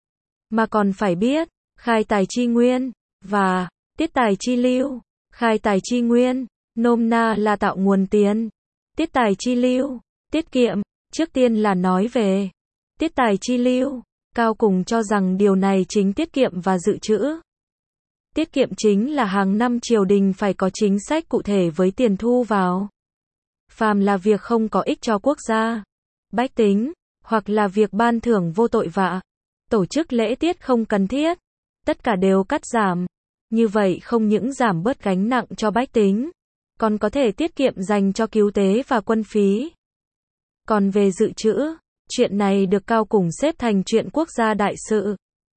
mà còn phải biết khai tài chi nguyên và tiết tài chi lưu. Khai tài chi nguyên, nôm na là tạo nguồn tiền. Tiết tài chi lưu, tiết kiệm, trước tiên là nói về tiết tài chi lưu. Cao Cùng cho rằng điều này chính tiết kiệm và dự trữ. Tiết kiệm chính là hàng năm triều đình phải có chính sách cụ thể với tiền thu vào. Phàm là việc không có ích cho quốc gia, bách tính, hoặc là việc ban thưởng vô tội vạ, tổ chức lễ tiết không cần thiết, tất cả đều cắt giảm. Như vậy không những giảm bớt gánh nặng cho bách tính, còn có thể tiết kiệm dành cho cứu tế và quân phí. Còn về dự trữ, chuyện này được Cao Cùng xếp thành chuyện quốc gia đại sự.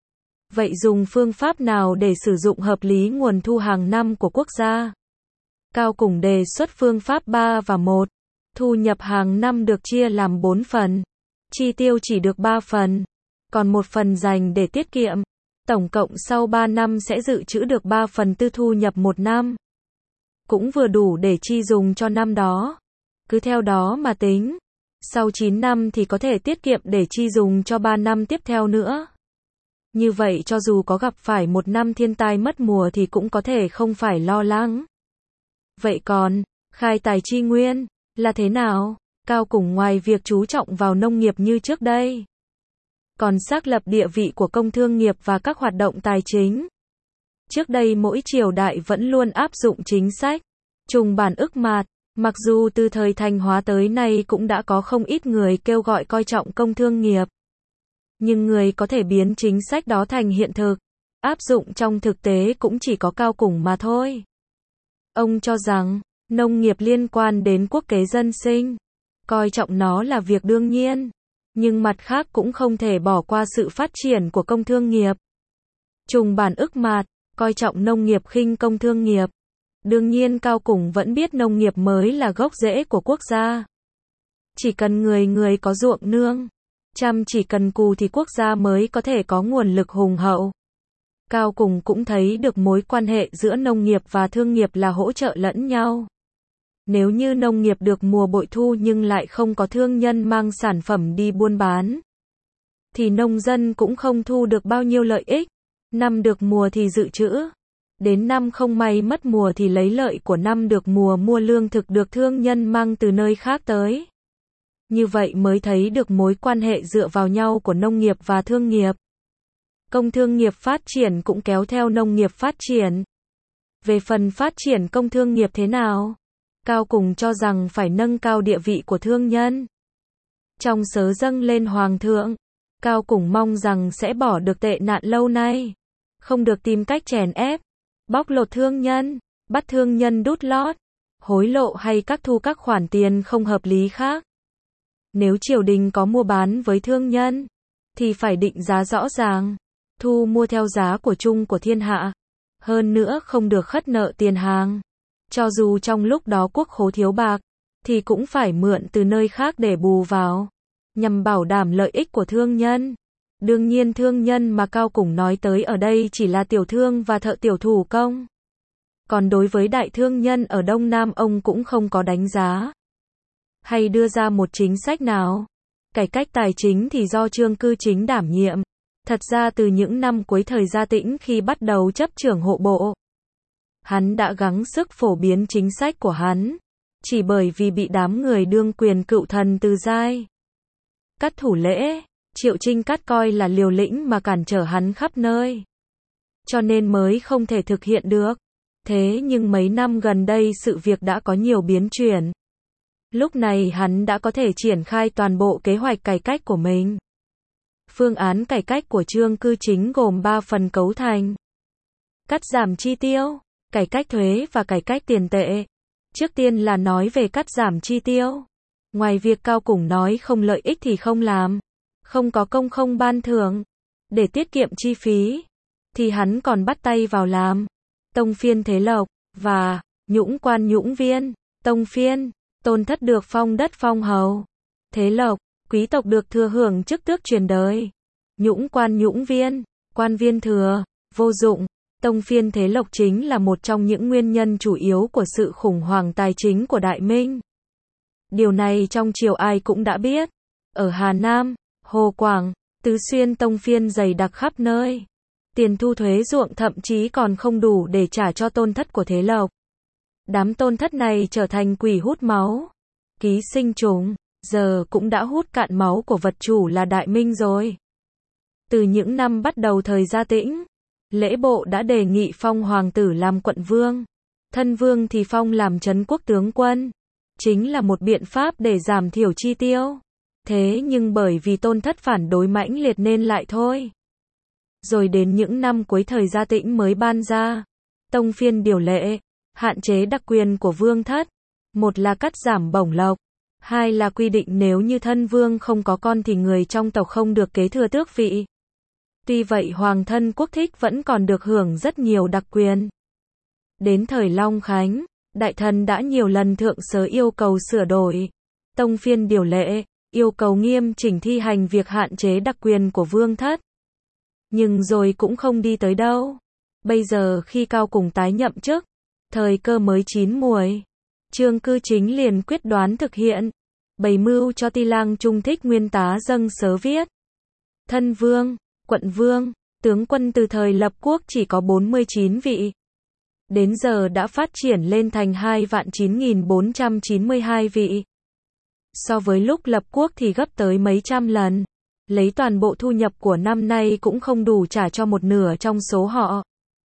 Vậy dùng phương pháp nào để sử dụng hợp lý nguồn thu hàng năm của quốc gia? Cao Cùng đề xuất phương pháp 3 và 1. Thu nhập hàng năm được chia làm 4 phần. Chi tiêu chỉ được 3 phần. Còn 1 phần dành để tiết kiệm. Tổng cộng sau 3 năm sẽ dự trữ được 3/4 thu nhập một năm. Cũng vừa đủ để chi dùng cho năm đó. Cứ theo đó mà tính. Sau 9 năm thì có thể tiết kiệm để chi dùng cho 3 năm tiếp theo nữa. Như vậy cho dù có gặp phải một năm thiên tai mất mùa thì cũng có thể không phải lo lắng. Vậy còn, khai tài chi nguyên, là thế nào? Cao Củng ngoài việc chú trọng vào nông nghiệp như trước đây, còn xác lập địa vị của công thương nghiệp và các hoạt động tài chính. Trước đây mỗi triều đại vẫn luôn áp dụng chính sách trùng bản ức mạt, mặc dù từ thời Thành Hóa tới nay cũng đã có không ít người kêu gọi coi trọng công thương nghiệp. Nhưng người có thể biến chính sách đó thành hiện thực, áp dụng trong thực tế cũng chỉ có Cao Củng mà thôi. Ông cho rằng, nông nghiệp liên quan đến quốc kế dân sinh, coi trọng nó là việc đương nhiên, nhưng mặt khác cũng không thể bỏ qua sự phát triển của công thương nghiệp. Trùng bản ức mạt, coi trọng nông nghiệp khinh công thương nghiệp. Đương nhiên Cao Củng vẫn biết nông nghiệp mới là gốc rễ của quốc gia. Chỉ cần người có ruộng nương, chăm chỉ cần cù thì quốc gia mới có thể có nguồn lực hùng hậu. Cao Củng cũng thấy được mối quan hệ giữa nông nghiệp và thương nghiệp là hỗ trợ lẫn nhau. Nếu như nông nghiệp được mùa bội thu nhưng lại không có thương nhân mang sản phẩm đi buôn bán, thì nông dân cũng không thu được bao nhiêu lợi ích. Năm được mùa thì dự trữ, đến năm không may mất mùa thì lấy lợi của năm được mùa mua lương thực được thương nhân mang từ nơi khác tới. Như vậy mới thấy được mối quan hệ dựa vào nhau của nông nghiệp và thương nghiệp. Công thương nghiệp phát triển cũng kéo theo nông nghiệp phát triển. Về phần phát triển công thương nghiệp thế nào? Cao Củng cho rằng phải nâng cao địa vị của thương nhân. Trong sớ dâng lên Hoàng thượng, Cao Củng mong rằng sẽ bỏ được tệ nạn lâu nay. Không được tìm cách chèn ép, bóc lột thương nhân, bắt thương nhân đút lót, hối lộ hay thu các khoản tiền không hợp lý khác. Nếu triều đình có mua bán với thương nhân, thì phải định giá rõ ràng, thu mua theo giá của chung của thiên hạ. Hơn nữa không được khất nợ tiền hàng. Cho dù trong lúc đó quốc khố thiếu bạc, thì cũng phải mượn từ nơi khác để bù vào, nhằm bảo đảm lợi ích của thương nhân. Đương nhiên thương nhân mà Cao Củng nói tới ở đây chỉ là tiểu thương và thợ tiểu thủ công. Còn đối với đại thương nhân ở Đông Nam ông cũng không có đánh giá hay đưa ra một chính sách nào. Cải cách tài chính thì do Trương Cư Chính đảm nhiệm. Thật ra từ những năm cuối thời Gia Tĩnh khi bắt đầu chấp trưởng hộ bộ, hắn đã gắng sức phổ biến chính sách của hắn, chỉ bởi vì bị đám người đương quyền cựu thần Từ Giai, Cắt Thủ Lễ, Triệu Trinh Cắt coi là liều lĩnh mà cản trở hắn khắp nơi. Cho nên mới không thể thực hiện được. Thế nhưng mấy năm gần đây sự việc đã có nhiều biến chuyển. Lúc này hắn đã có thể triển khai toàn bộ kế hoạch cải cách của mình. Phương án cải cách của Trương Cư Chính gồm 3 phần cấu thành: cắt giảm chi tiêu, cải cách thuế và cải cách tiền tệ. Trước tiên là nói về cắt giảm chi tiêu. Ngoài việc Cao Củng nói không lợi ích thì không làm, không có công không ban thưởng, để tiết kiệm chi phí, thì hắn còn bắt tay vào làm tông phiên thế lộc và nhũng quan nhũng viên. Tông phiên, tôn thất được phong đất phong hầu. Thế lộc, quý tộc được thừa hưởng chức tước truyền đời. Nhũng quan nhũng viên, quan viên thừa, vô dụng. Tông phiên thế lộc chính là một trong những nguyên nhân chủ yếu của sự khủng hoảng tài chính của Đại Minh. Điều này trong triều ai cũng đã biết. Ở Hà Nam, Hồ Quảng, Tứ Xuyên tông phiên dày đặc khắp nơi. Tiền thu thuế ruộng thậm chí còn không đủ để trả cho tôn thất của thế lộc. Đám tôn thất này trở thành quỷ hút máu, ký sinh trùng, giờ cũng đã hút cạn máu của vật chủ là Đại Minh rồi. Từ những năm bắt đầu thời Gia Tĩnh, lễ bộ đã đề nghị phong hoàng tử làm quận vương, thân vương thì phong làm trấn quốc tướng quân. Chính là một biện pháp để giảm thiểu chi tiêu. Thế nhưng bởi vì tôn thất phản đối mãnh liệt nên lại thôi. Rồi đến những năm cuối thời Gia Tĩnh mới ban ra tông phiên điều lệ, hạn chế đặc quyền của vương thất. Một là cắt giảm bổng lộc, hai là quy định nếu như thân vương không có con thì người trong tộc không được kế thừa tước vị. Tuy vậy hoàng thân quốc thích vẫn còn được hưởng rất nhiều đặc quyền. Đến thời Long Khánh, đại thần đã nhiều lần thượng sớ yêu cầu sửa đổi tông phiên điều lệ, yêu cầu nghiêm chỉnh thi hành việc hạn chế đặc quyền của vương thất. Nhưng rồi cũng không đi tới đâu. Bây giờ khi Cao Củng tái nhậm chức, thời cơ mới chín muồi, Trương Cư Chính liền quyết đoán thực hiện, bày mưu cho Ti Lang Trung Thích Nguyên tá dâng sớ viết: thân vương, quận vương, tướng quân từ thời lập quốc chỉ có 49 vị. Đến giờ đã phát triển lên thành 2.9492 vị. So với lúc lập quốc thì gấp tới mấy trăm lần. Lấy toàn bộ thu nhập của năm nay cũng không đủ trả cho một nửa trong số họ.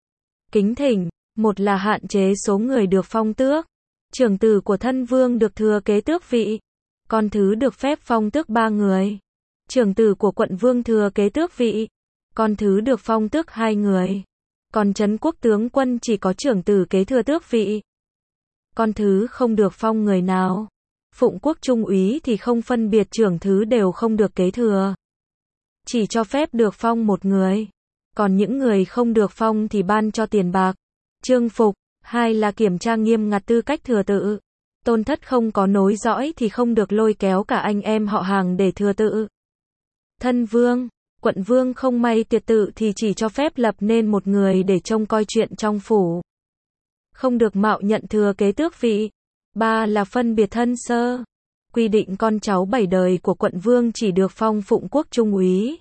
Kính thỉnh, một là hạn chế số người được phong tước. Trưởng tử của thân vương được thừa kế tước vị. Con thứ được phép phong tước 3 người. Trưởng tử của quận vương thừa kế tước vị. Con thứ được phong tước 2 người. Còn trấn quốc tướng quân chỉ có trưởng tử kế thừa tước vị. Con thứ không được phong người nào. Phụng quốc trung úy thì không phân biệt trưởng thứ đều không được kế thừa. Chỉ cho phép được phong một người. Còn những người không được phong thì ban cho tiền bạc, chương phục. 2 là kiểm tra nghiêm ngặt tư cách thừa tự. Tôn thất không có nối dõi thì không được lôi kéo cả anh em họ hàng để thừa tự. Thân vương, quận vương không may tiệt tự thì chỉ cho phép lập nên một người để trông coi chuyện trong phủ. Không được mạo nhận thừa kế tước vị. 3 là phân biệt thân sơ. Quy định con cháu 7 đời của quận vương chỉ được phong phụng quốc trung úy.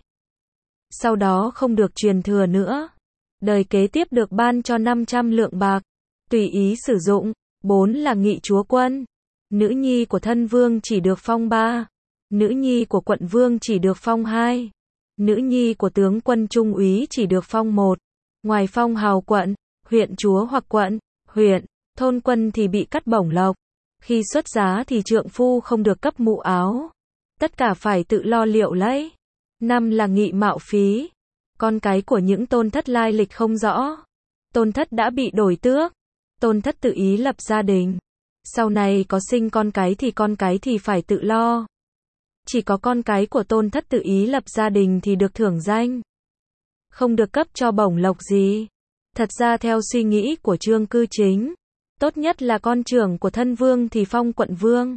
Sau đó không được truyền thừa nữa. Đời kế tiếp được ban cho 500 lượng bạc. Tùy ý sử dụng. 4 là nghị chúa quân. Nữ nhi của thân vương chỉ được phong 3. Nữ nhi của quận vương chỉ được phong 2. Nữ nhi của tướng quân trung úy chỉ được phong 1. Ngoài phong hào quận, huyện chúa hoặc quận, huyện, thôn quân thì bị cắt bổng lộc. Khi xuất giá thì trượng phu không được cấp mũ áo. Tất cả phải tự lo liệu lấy. 5 là nghị mạo phí. Con cái của những tôn thất lai lịch không rõ. Tôn thất đã bị đổi tước. Tôn thất tự ý lập gia đình. Sau này có sinh con cái thì phải tự lo. Chỉ có con cái của tôn thất tự ý lập gia đình thì được thưởng danh. Không được cấp cho bổng lộc gì. Thật ra theo suy nghĩ của Trương Cư Chính, tốt nhất là con trưởng của thân vương thì phong quận vương.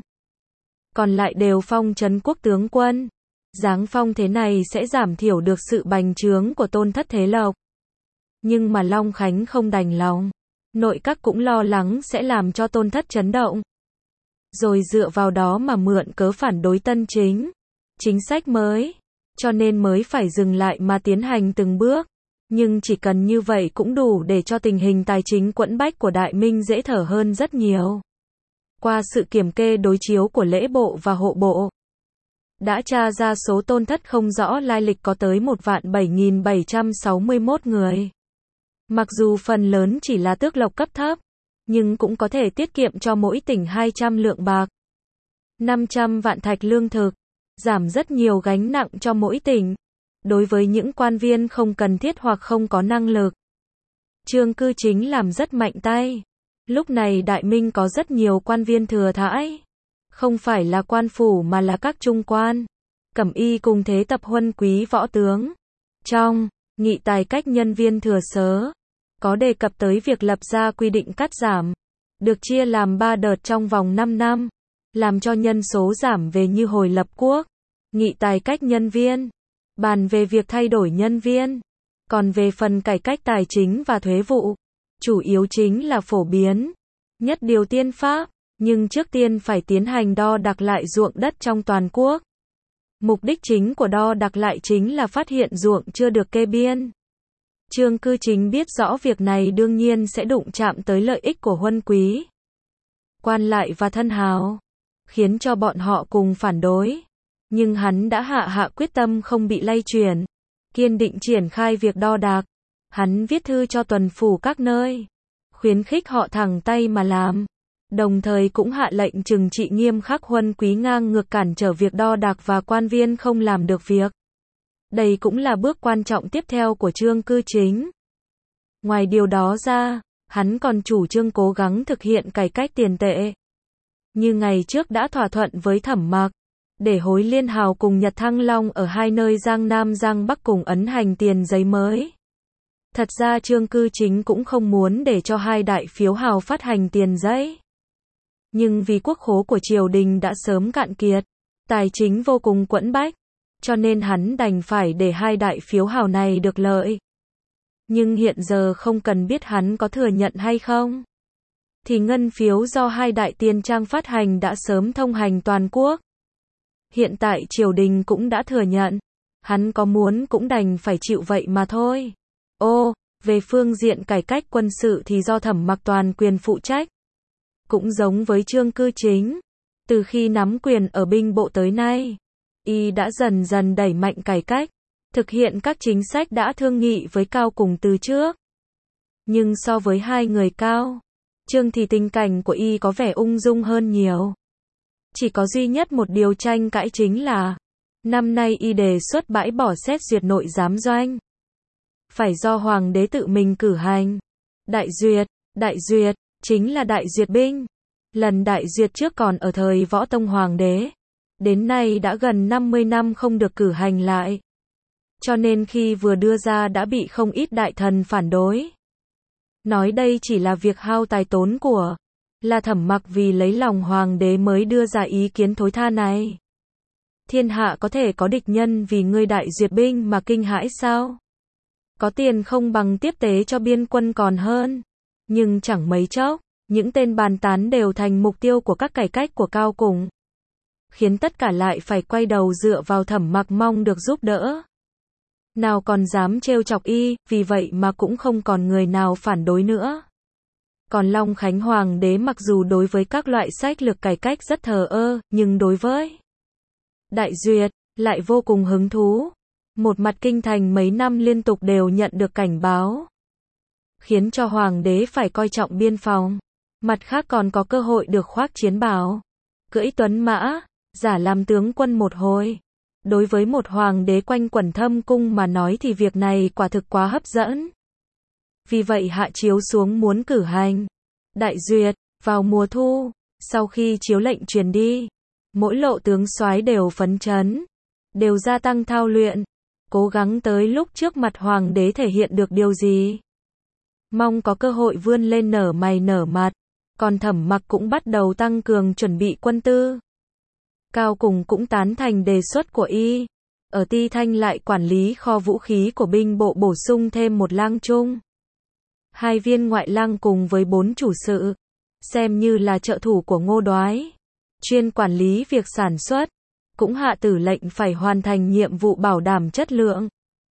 Còn lại đều phong trấn quốc tướng quân. Giáng phong thế này sẽ giảm thiểu được sự bành trướng của tôn thất thế lộc. Nhưng mà Long Khánh không đành lòng. Nội các cũng lo lắng sẽ làm cho tôn thất chấn động. Rồi dựa vào đó mà mượn cớ phản đối tân chính sách mới. Cho nên mới phải dừng lại mà tiến hành từng bước. Nhưng chỉ cần như vậy cũng đủ để cho tình hình tài chính quẫn bách của Đại Minh dễ thở hơn rất nhiều. Qua sự kiểm kê đối chiếu của lễ bộ và hộ bộ, đã tra ra số tôn thất không rõ lai lịch có tới 1.007.761 người. Mặc dù phần lớn chỉ là tước lộc cấp thấp, nhưng cũng có thể tiết kiệm cho mỗi tỉnh 200 lượng bạc, 500 vạn thạch lương thực, giảm rất nhiều gánh nặng cho mỗi tỉnh. Đối với những quan viên không cần thiết hoặc không có năng lực, Trương Cư Chính làm rất mạnh tay. Lúc này Đại Minh có rất nhiều quan viên thừa thãi. Không phải là quan phủ mà là các trung quan, cẩm y cùng thế tập huân quý võ tướng. Trong nghị tài cách nhân viên thừa sớ, có đề cập tới việc lập ra quy định cắt giảm, được chia làm 3 đợt trong vòng 5 năm, làm cho nhân số giảm về như hồi lập quốc. Nghị tài cách nhân viên, bàn về việc thay đổi nhân viên. Còn về phần cải cách tài chính và thuế vụ, chủ yếu chính là phổ biến nhất điều tiên pháp, nhưng trước tiên phải tiến hành đo đạc lại ruộng đất trong toàn quốc. Mục đích chính của đo đạc lại chính là phát hiện ruộng chưa được kê biên. Trương Cư Chính biết rõ việc này đương nhiên sẽ đụng chạm tới lợi ích của huân quý, quan lại và thân hào, khiến cho bọn họ cùng phản đối. Nhưng hắn đã hạ quyết tâm không bị lay chuyển, kiên định triển khai việc đo đạc. Hắn viết thư cho tuần phủ các nơi, khuyến khích họ thẳng tay mà làm, đồng thời cũng hạ lệnh trừng trị nghiêm khắc huân quý ngang ngược cản trở việc đo đạc và quan viên không làm được việc. Đây cũng là bước quan trọng tiếp theo của Trương Cư Chính. Ngoài điều đó ra, hắn còn chủ trương cố gắng thực hiện cải cách tiền tệ. Như ngày trước đã thỏa thuận với Thẩm Mặc, để hối Liên Hào cùng Nhật Thăng Long ở hai nơi Giang Nam Giang Bắc cùng ấn hành tiền giấy mới. Thật ra Trương Cư Chính cũng không muốn để cho hai đại phiếu hào phát hành tiền giấy. Nhưng vì quốc khố của triều đình đã sớm cạn kiệt, tài chính vô cùng quẫn bách, cho nên hắn đành phải để hai đại phiếu hào này được lợi. Nhưng hiện giờ không cần biết hắn có thừa nhận hay không, thì ngân phiếu do hai đại tiền trang phát hành đã sớm thông hành toàn quốc. Hiện tại triều đình cũng đã thừa nhận, hắn có muốn cũng đành phải chịu vậy mà thôi. Về phương diện cải cách quân sự thì do Thẩm Mặc toàn quyền phụ trách. Cũng giống với Trương Cư Chính, Từ khi nắm quyền ở binh bộ tới nay, y đã dần dần đẩy mạnh cải cách, thực hiện các chính sách đã thương nghị với Cao Cùng từ trước. Nhưng so với hai người Cao, Trương thì tình cảnh của y có vẻ ung dung hơn nhiều. Chỉ có duy nhất một điều tranh cãi chính là, năm nay y đề xuất bãi bỏ xét duyệt nội giám doanh. Phải do Hoàng đế tự mình cử hành. Đại duyệt, chính là đại duyệt binh. Lần đại duyệt trước còn ở thời Võ Tông Hoàng đế. Đến nay đã gần 50 năm không được cử hành lại. Cho nên khi vừa đưa ra đã bị không ít đại thần phản đối. Nói đây chỉ là việc hao tài tốn của, là Thẩm Mặc vì lấy lòng Hoàng đế mới đưa ra ý kiến thối tha này. Thiên hạ có thể có địch nhân vì ngươi đại duyệt binh mà kinh hãi sao? Có tiền không bằng tiếp tế cho biên quân còn hơn. Nhưng chẳng mấy chốc, những tên bàn tán đều thành mục tiêu của các cải cách của Cao Cùng. Khiến tất cả lại phải quay đầu dựa vào Thẩm Mặc mong được giúp đỡ. Nào còn dám trêu chọc y, vì vậy mà cũng không còn người nào phản đối nữa. Còn Long Khánh Hoàng đế mặc dù đối với các loại sách lược cải cách rất thờ ơ, nhưng đối với đại duyệt, lại vô cùng hứng thú. Một mặt kinh thành mấy năm liên tục đều nhận được cảnh báo, khiến cho Hoàng đế phải coi trọng biên phòng. Mặt khác còn có cơ hội được khoác chiến bào, cưỡi tuấn mã, giả làm tướng quân một hồi. Đối với một hoàng đế quanh quẩn thâm cung mà nói thì việc này quả thực quá hấp dẫn. Vì vậy hạ chiếu xuống muốn cử hành đại duyệt vào mùa thu. Sau khi chiếu lệnh truyền đi, mỗi lộ tướng soái đều phấn chấn, đều gia tăng thao luyện, cố gắng tới lúc trước mặt hoàng đế thể hiện được điều gì. Mong có cơ hội vươn lên nở mày nở mặt. Còn Thẩm Mặc cũng bắt đầu tăng cường chuẩn bị quân tư. Cao Cùng cũng tán thành đề xuất của y. Ở Ti Thanh lại quản lý kho vũ khí của binh bộ, bổ sung thêm một lang trung, 2 viên ngoại lang cùng với 4 chủ sự, xem như là trợ thủ của Ngô Đoái, chuyên quản lý việc sản xuất. Cũng hạ tử lệnh phải hoàn thành nhiệm vụ bảo đảm chất lượng,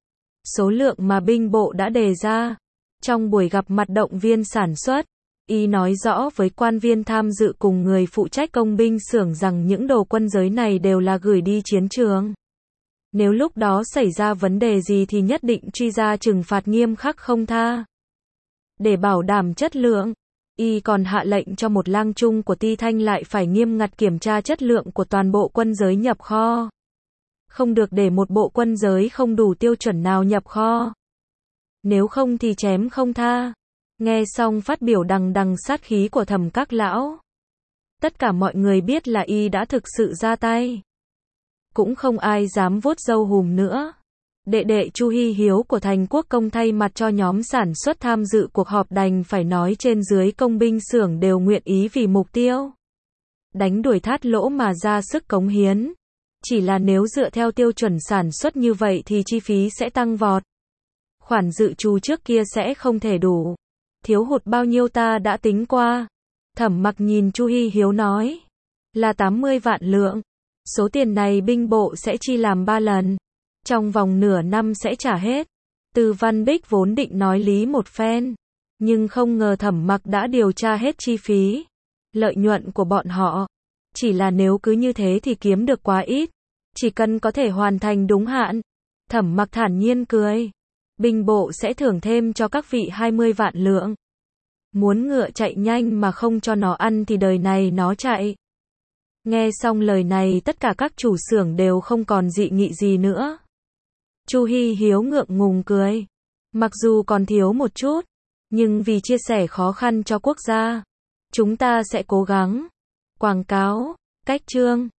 số lượng mà binh bộ đã đề ra. Trong buổi gặp mặt động viên sản xuất, y nói rõ với quan viên tham dự cùng người phụ trách công binh xưởng rằng những đồ quân giới này đều là gửi đi chiến trường. Nếu lúc đó xảy ra vấn đề gì thì nhất định truy ra trừng phạt nghiêm khắc không tha. Để bảo đảm chất lượng, y còn hạ lệnh cho một lang trung của Ti Thanh lại phải nghiêm ngặt kiểm tra chất lượng của toàn bộ quân giới nhập kho. Không được để một bộ quân giới không đủ tiêu chuẩn nào nhập kho. Nếu không thì chém không tha. Nghe xong phát biểu đằng đằng sát khí của Thẩm các lão, tất cả mọi người biết là y đã thực sự ra tay. Cũng không ai dám vuốt râu hùm nữa. Đệ đệ Chu Hi Hiếu của Thành Quốc Công thay mặt cho nhóm sản xuất tham dự cuộc họp đành phải nói trên dưới công binh xưởng đều nguyện ý vì mục tiêu đánh đuổi thát lỗ mà ra sức cống hiến. Chỉ là nếu dựa theo tiêu chuẩn sản xuất như vậy thì chi phí sẽ tăng vọt. Khoản dự trù trước kia sẽ không thể đủ. Thiếu hụt bao nhiêu ta đã tính qua. Thẩm Mặc nhìn Chu Hi Hiếu nói, là 80 vạn lượng. Số tiền này binh bộ sẽ chi làm 3 lần. Trong vòng nửa năm sẽ trả hết. Từ Văn Bích vốn định nói lý một phen, nhưng không ngờ Thẩm Mặc đã điều tra hết chi phí, lợi nhuận của bọn họ. Chỉ là nếu cứ như thế thì kiếm được quá ít. Chỉ cần có thể hoàn thành đúng hạn. Thẩm Mặc thản nhiên cười. Binh bộ sẽ thưởng thêm cho các vị 20 vạn lượng. Muốn ngựa chạy nhanh mà không cho nó ăn thì đời này nó chạy. Nghe xong lời này tất cả các chủ xưởng đều không còn dị nghị gì nữa. Chu Hi Hiếu ngượng ngùng cười. Mặc dù còn thiếu một chút, nhưng vì chia sẻ khó khăn cho quốc gia, chúng ta sẽ cố gắng. Quảng cáo, cách chương.